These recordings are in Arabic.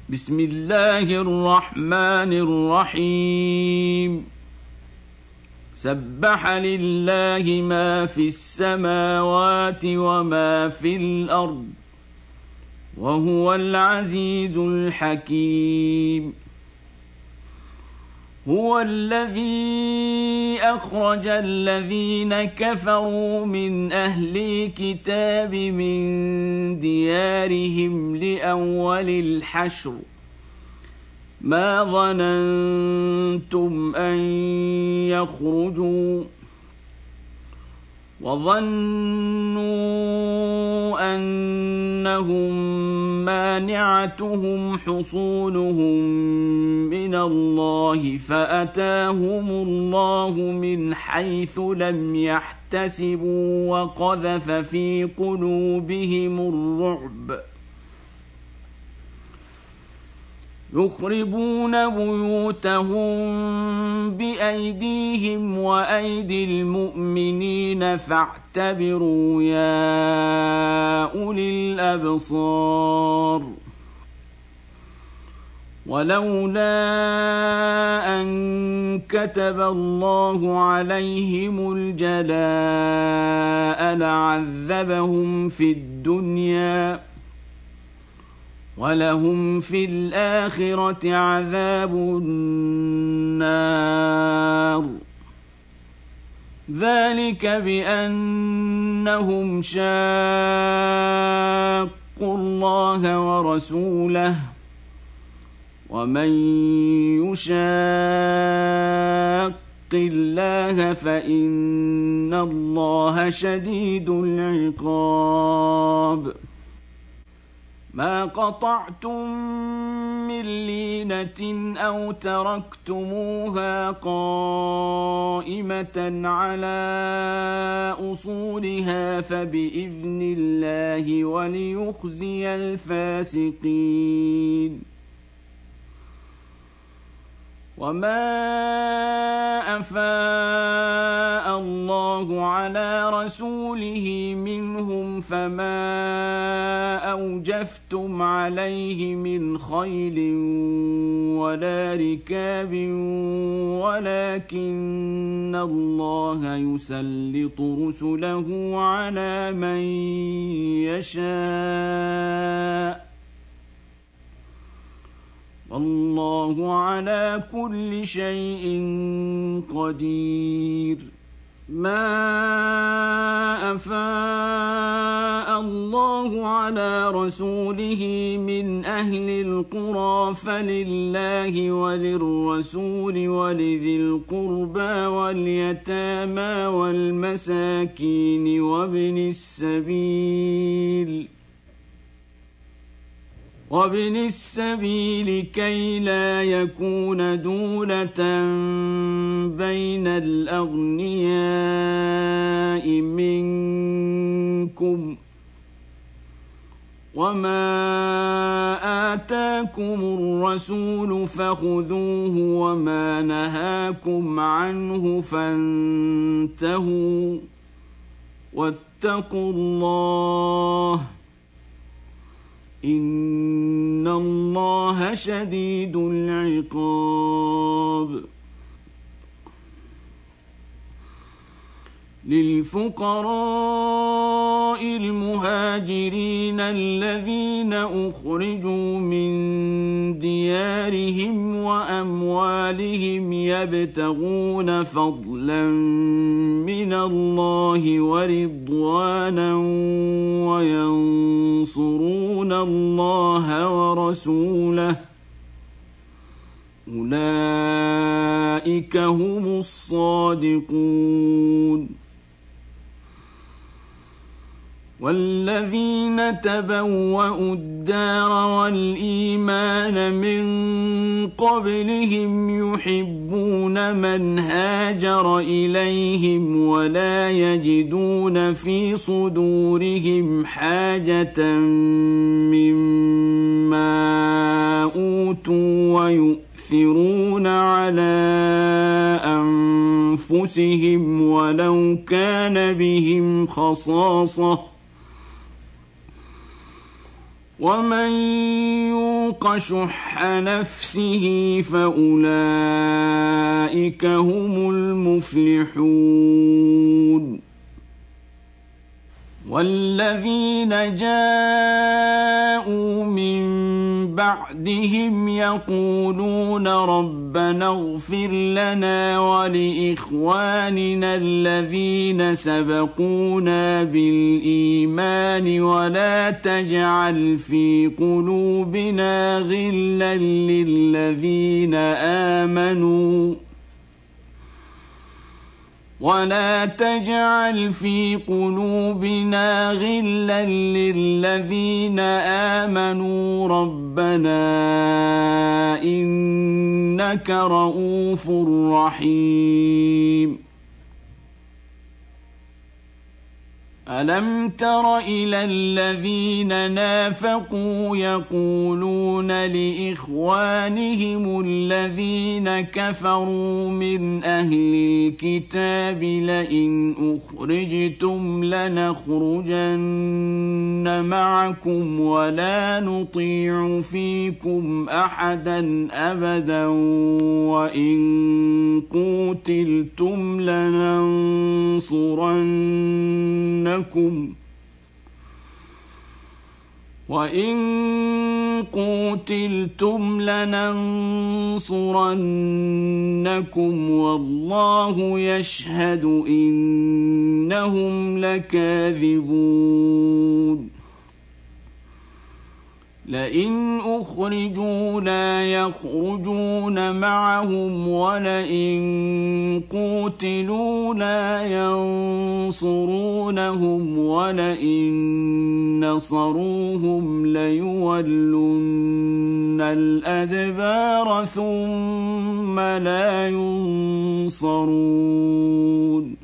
بسم الله الرحمن الرحيم سبح لله ما في السماوات وما في الأرض وهو العزيز الحكيم هو الذي أخرج الذين كفروا من أهل الكتاب من ديارهم لأول الحشر ما ظننتم أن يخرجوا وظنوا أنهم مانعتهم حصونهم من الله فأتاهم الله من حيث لم يحتسبوا وقذف في قلوبهم الرعب يخربون بيوتهم بأيديهم وأيدي المؤمنين فاعتبروا يا أولي الأبصار ولولا أن كتب الله عليهم الجلاء لعذبهم في الدنيا ولهم في الآخرة عذاب النار ذلك بأنهم شاقوا الله ورسوله ومن يشاق الله فإن الله شديد العقاب ما قطعتم من لينة أو تركتموها قائمة على أصولها فبإذن الله وليخزي الفاسقين وما أفاء الله على رسوله منهم فما أوجفتم عليه من خيل ولا ركاب ولكن الله يسلط رسله على من يشاء والله على كل شيء قدير ما أفاء الله على رسوله من أهل القرى فلله وللرسول ولذي القربى واليتامى والمساكين وابن السبيل كي لا يكون دولة بين الأغنياء منكم وما آتاكم الرسول فخذوه وما نهاكم عنه فانتهوا واتقوا الله إن الله شديد العقاب للفقراء المهاجرين الذين أخرجوا من ديارهم وأموالهم يبتغون فضلا من الله ورضوانا وينصرون الله ورسوله أولئك هم الصادقون والذين تبوأوا الدار والإيمان من قبلهم يحبون من هاجر إليهم ولا يجدون في صدورهم حاجة مما أوتوا ويؤثرون على أنفسهم ولو كان بهم خصاصة ومن يوق شح نفسه فأولئك هم المفلحون والذين جاءوا من بعدهم يقولون ربنا اغفر لنا ولإخواننا الذين سبقونا بالإيمان ولا تجعل في قلوبنا غلا للذين آمنوا ربنا إنك رؤوف رحيم ألم تر إلى الذين نافقوا يقولون لإخوانهم الذين كفروا من أهل الكتاب لئن أخرجتم لنخرجن معكم ولا نطيع فيكم أحدا أبدا وإن قوتلتم لننصرنكم والله يشهد إنهم لكاذبون لئن أخرجوا لا يخرجون معهم ولئن قوتلوا لا ينصرونهم ولئن نصروهم ليولن الأدبار ثم لا ينصرون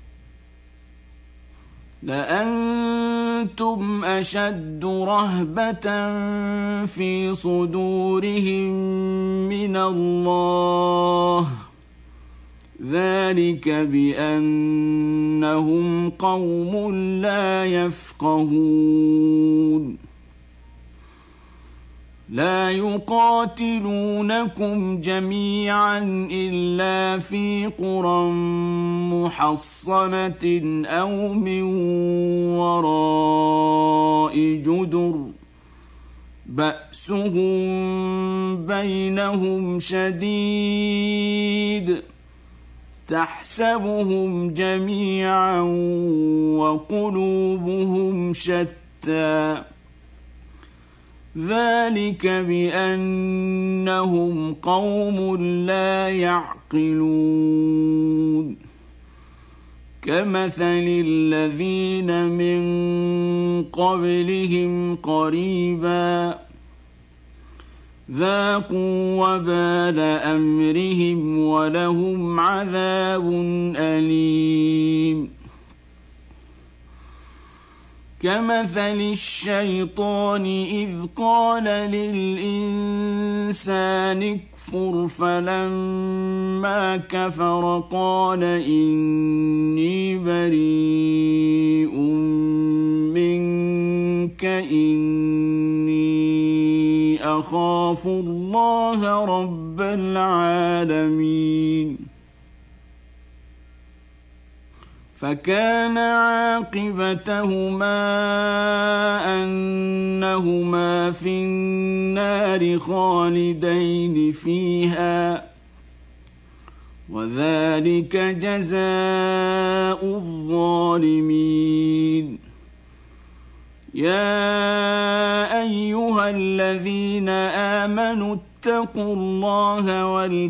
لأنتم أشد رهبة في صدورهم من الله ذلك بأنهم قوم لا يفقهون لا يقاتلونكم جميعا إلا في قرى محصنة أو من وراء جدر بأسهم بينهم شديد تحسبهم جميعا وقلوبهم شتى ذلك بأنهم قوم لا يعقلون كمثل الذين من قبلهم قريبا ذاقوا وبال أمرهم ولهم عذاب أليم كمثل الشيطان إذ قال للإنسان اكفر فلما كفر قال إني بريء منك إني أخاف الله رب العالمين فكان عاقبتهما أنهما في النار خالدين فيها وذلك جزاء الظالمين يا أيها الذين آمنوا اتقوا الله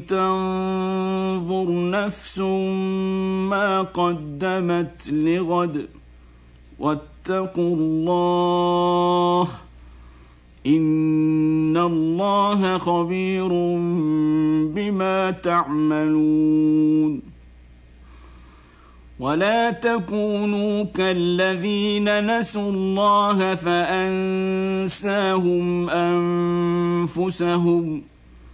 ولتنظر نفس ما قدمت لغد واتقوا الله إن الله خبير بما تعملون ولا تكونوا كالذين نسوا الله فأنساهم أنفسهم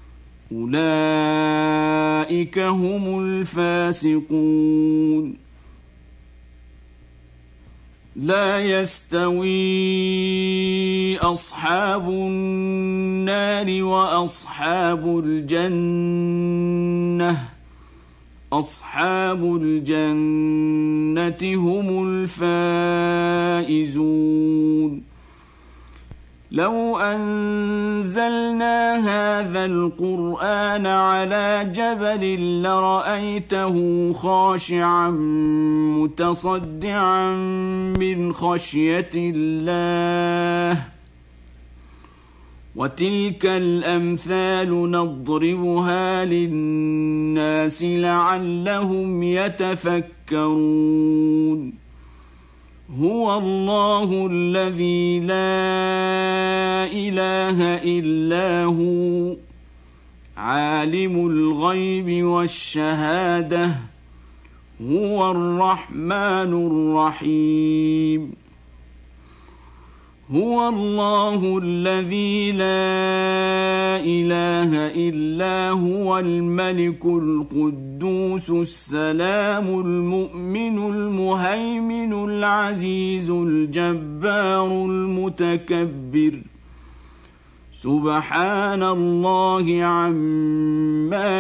أولئك هم الفاسقون لا يستوي أصحاب النار وأصحاب الجنة أصحاب الجنة هم الفائزون لو أنزلنا هذا القرآن على جبل لرأيته خاشعا متصدعا من خشية الله وتلك الأمثال نضربها للناس لعلهم يتفكرون هو الله الذي لا إله إلا هو عالم الغيب والشهادة هو الرحمن الرحيم هو الله الذي لا إله إلا هو الملك القدوس السلام المؤمن المهيمن العزيز الجبار المتكبر سبحان الله عما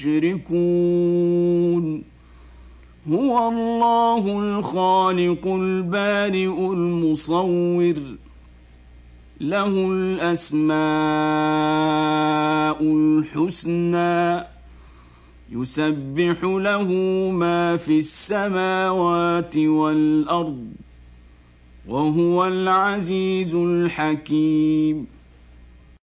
يشركون هو الله الخالق البارئ المصور له الأسماء الحسنى يسبح له ما في السماوات والأرض وهو العزيز الحكيم